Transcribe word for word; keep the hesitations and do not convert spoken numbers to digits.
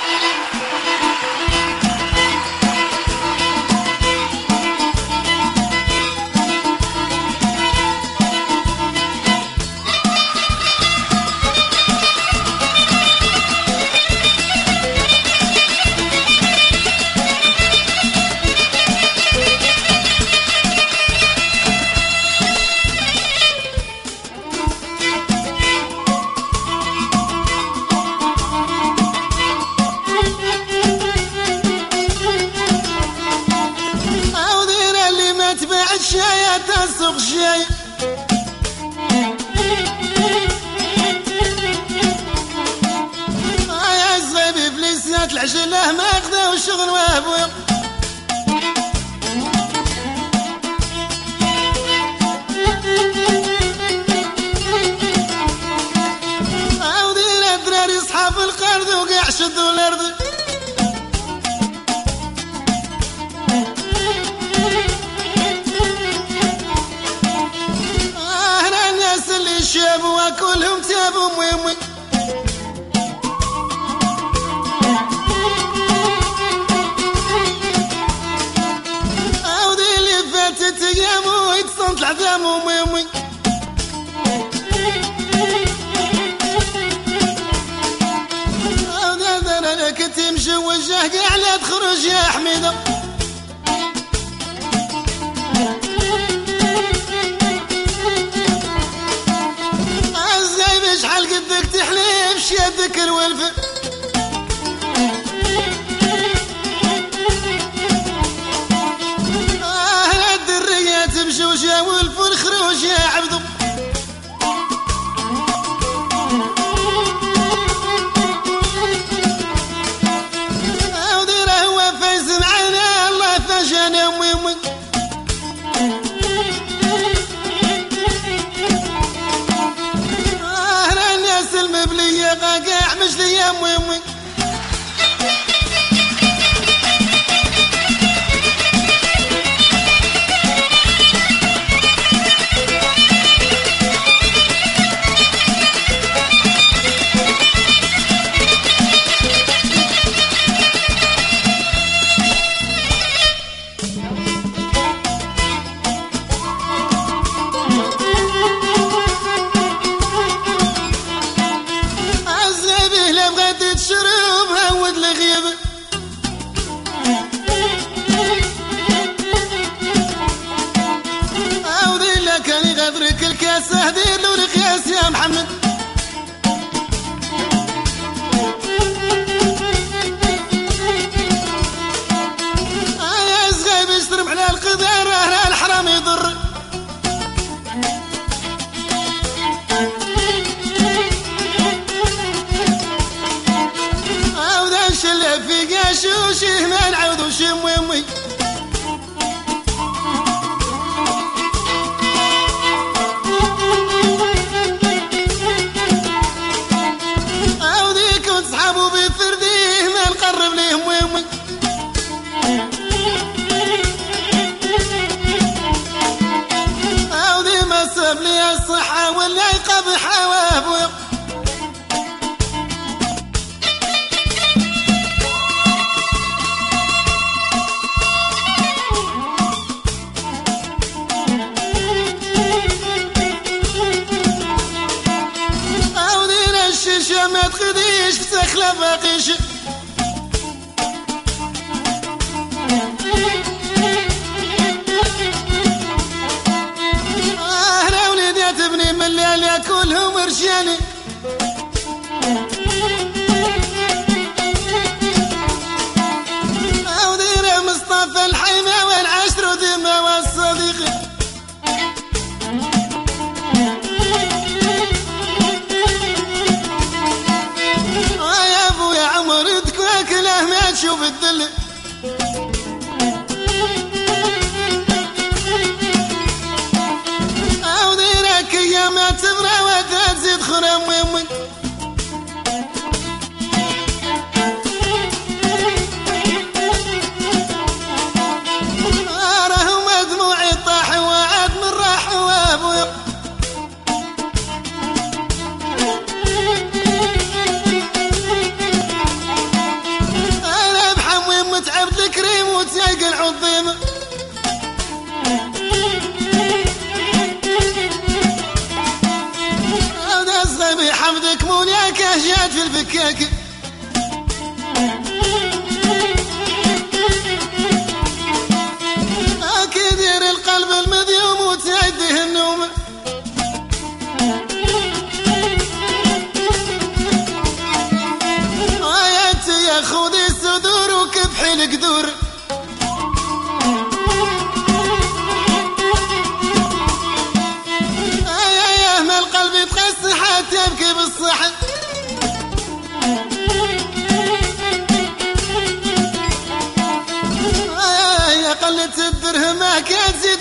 الشاي تسوق شاي يا زغيبي بليسات العجله ماخذه وشغل وابويا عاودين الدراري صحاب القرد وقاع شدوا الارض شابوا وكلهم تابوا ميمي عاودي اللي فاتت ايامو يتصنت العظام وميمي عاودي هذا انا كنت مجوجه كاع لا تخرج يا حميده شحال قدك تحليف شيدك الولف آه الدريات بجوجة والفل خروج يا عبدو عاودي راه هو فايز معانا الله فاجانا وميمي المبلية قاقع مجلية ميمي شروب هود الغيب عاودي لا كان يغدرك الكاسة دير له القياس يا محمد يا زغيب اشترم على القدر راه الحرام يضر شله في قاشوشه ما نعود وشي ميمي عاودي كنت صحابو بفرديه ما نقرب ليه ميمي عاودي ما ساب لي الصحة ولا يقبح وابويا ما تخديش بسخلة باقيش انا وليدي تبني من الليل كلهم رجالي عاودينا مصطفى الحيمة والعشر ودمى والصديق ما تشوف الدل عاودينك ايام تبرى وتزيد خرم ويمي راهم دموعي طاح وعاد من راح وابويا جات في الفكاك كدير القلب المذيوم وتعده النوم آيات يا خذي الصدور وكبحي القدور آيا يا ما القلب يتقسى حتى يبكي بالصحن آيا يا قلة الدرهم ما كان زيد